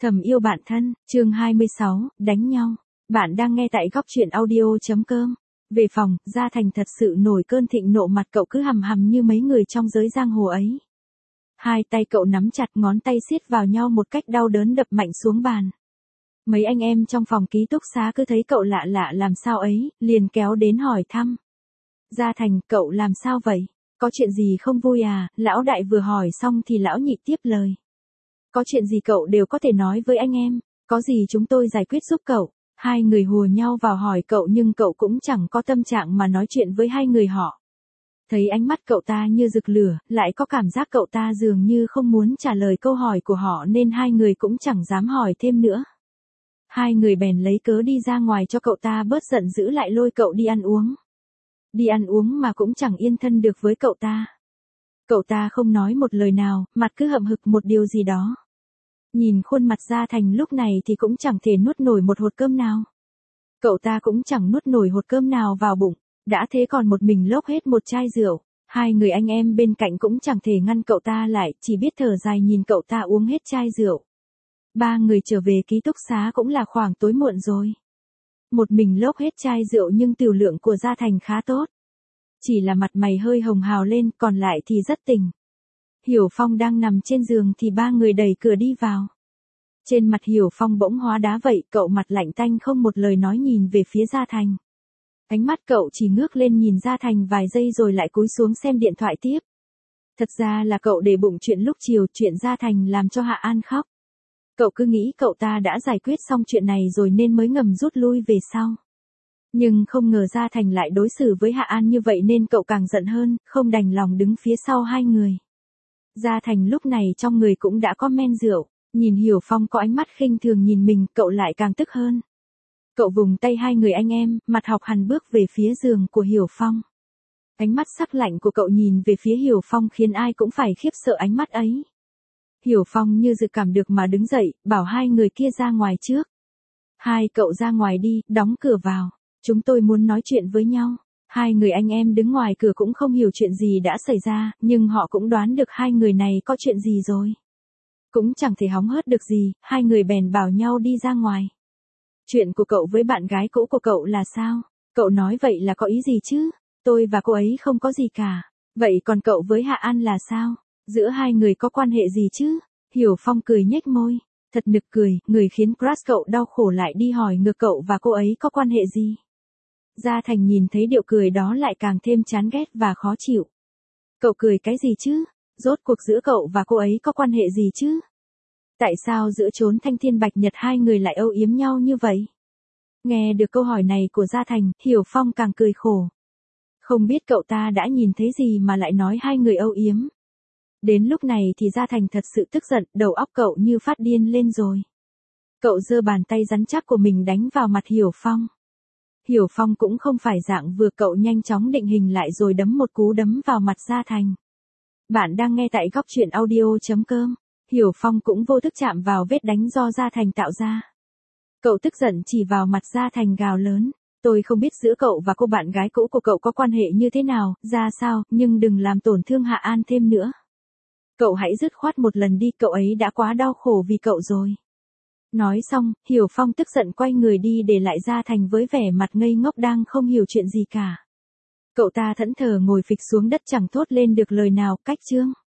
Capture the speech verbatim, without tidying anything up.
Thầm yêu bạn thân, chương hai mươi sáu, đánh nhau. Bạn đang nghe tại góc truyện audio.com. Về phòng, Gia Thành thật sự nổi cơn thịnh nộ, mặt cậu cứ hầm hầm như mấy người trong giới giang hồ ấy. Hai tay cậu nắm chặt, ngón tay siết vào nhau một cách đau đớn, đập mạnh xuống bàn. Mấy anh em trong phòng ký túc xá cứ thấy cậu lạ lạ làm sao ấy, liền kéo đến hỏi thăm. Gia Thành, cậu làm sao vậy? Có chuyện gì không vui à? Lão đại vừa hỏi xong thì lão nhị tiếp lời. Có chuyện gì cậu đều có thể nói với anh em, có gì chúng tôi giải quyết giúp cậu. Hai người hùa nhau vào hỏi cậu nhưng cậu cũng chẳng có tâm trạng mà nói chuyện với hai người họ. Thấy ánh mắt cậu ta như rực lửa, lại có cảm giác cậu ta dường như không muốn trả lời câu hỏi của họ nên hai người cũng chẳng dám hỏi thêm nữa. Hai người bèn lấy cớ đi ra ngoài cho cậu ta bớt giận dữ, lại lôi cậu đi ăn uống. Đi ăn uống mà cũng chẳng yên thân được với cậu ta. Cậu ta không nói một lời nào, mặt cứ hậm hực một điều gì đó. Nhìn khuôn mặt Gia Thành lúc này thì cũng chẳng thể nuốt nổi một hột cơm nào. Cậu ta cũng chẳng nuốt nổi hột cơm nào vào bụng, đã thế còn một mình lốc hết một chai rượu. Hai người anh em bên cạnh cũng chẳng thể ngăn cậu ta lại, chỉ biết thở dài nhìn cậu ta uống hết chai rượu. Ba người trở về ký túc xá cũng là khoảng tối muộn rồi. Một mình lốc hết chai rượu nhưng tiểu lượng của Gia Thành khá tốt. Chỉ là mặt mày hơi hồng hào lên, còn lại thì rất tỉnh. Hiểu Phong đang nằm trên giường thì ba người đẩy cửa đi vào. Trên mặt Hiểu Phong bỗng hóa đá vậy, cậu mặt lạnh tanh không một lời nói nhìn về phía Gia Thành. Ánh mắt cậu chỉ ngước lên nhìn Gia Thành vài giây rồi lại cúi xuống xem điện thoại tiếp. Thật ra là cậu để bụng chuyện lúc chiều, chuyện Gia Thành làm cho Hạ An khóc. Cậu cứ nghĩ cậu ta đã giải quyết xong chuyện này rồi nên mới ngầm rút lui về sau. Nhưng không ngờ Gia Thành lại đối xử với Hạ An như vậy nên cậu càng giận hơn, không đành lòng đứng phía sau hai người. Gia Thành lúc này trong người cũng đã có men rượu, nhìn Hiểu Phong có ánh mắt khinh thường nhìn mình, cậu lại càng tức hơn. Cậu vùng tay hai người anh em, mặt học hằn bước về phía giường của Hiểu Phong. Ánh mắt sắc lạnh của cậu nhìn về phía Hiểu Phong khiến ai cũng phải khiếp sợ ánh mắt ấy. Hiểu Phong như dự cảm được mà đứng dậy, bảo hai người kia ra ngoài trước. Hai cậu ra ngoài đi, đóng cửa vào. Chúng tôi muốn nói chuyện với nhau. Hai người anh em đứng ngoài cửa cũng không hiểu chuyện gì đã xảy ra, nhưng họ cũng đoán được hai người này có chuyện gì rồi. Cũng chẳng thể hóng hớt được gì, hai người bèn bảo nhau đi ra ngoài. Chuyện của cậu với bạn gái cũ của cậu là sao? Cậu nói vậy là có ý gì chứ? Tôi và cô ấy không có gì cả. Vậy còn cậu với Hạ An là sao? Giữa hai người có quan hệ gì chứ? Hiểu Phong cười nhếch môi. Thật nực cười, người khiến crush cậu đau khổ lại đi hỏi ngược cậu và cô ấy có quan hệ gì? Gia Thành nhìn thấy điệu cười đó lại càng thêm chán ghét và khó chịu. Cậu cười cái gì chứ? Rốt cuộc giữa cậu và cô ấy có quan hệ gì chứ? Tại sao giữa chốn thanh thiên bạch nhật hai người lại âu yếm nhau như vậy? Nghe được câu hỏi này của Gia Thành, Hiểu Phong càng cười khổ. Không biết cậu ta đã nhìn thấy gì mà lại nói hai người âu yếm. Đến lúc này thì Gia Thành thật sự tức giận, đầu óc cậu như phát điên lên rồi. Cậu giơ bàn tay rắn chắc của mình đánh vào mặt Hiểu Phong. Hiểu Phong cũng không phải dạng vừa, cậu nhanh chóng định hình lại rồi đấm một cú đấm vào mặt Gia Thành. Bạn đang nghe tại góc truyện audio.com. Hiểu Phong cũng vô thức chạm vào vết đánh do Gia Thành tạo ra. Cậu tức giận chỉ vào mặt Gia Thành gào lớn. Tôi không biết giữa cậu và cô bạn gái cũ của cậu có quan hệ như thế nào, ra sao, nhưng đừng làm tổn thương Hạ An thêm nữa. Cậu hãy dứt khoát một lần đi, cậu ấy đã quá đau khổ vì cậu rồi. Nói xong, Hiểu Phong tức giận quay người đi để lại Gia Thành với vẻ mặt ngây ngốc đang không hiểu chuyện gì cả. Cậu ta thẫn thờ ngồi phịch xuống đất chẳng thốt lên được lời nào, cách chương.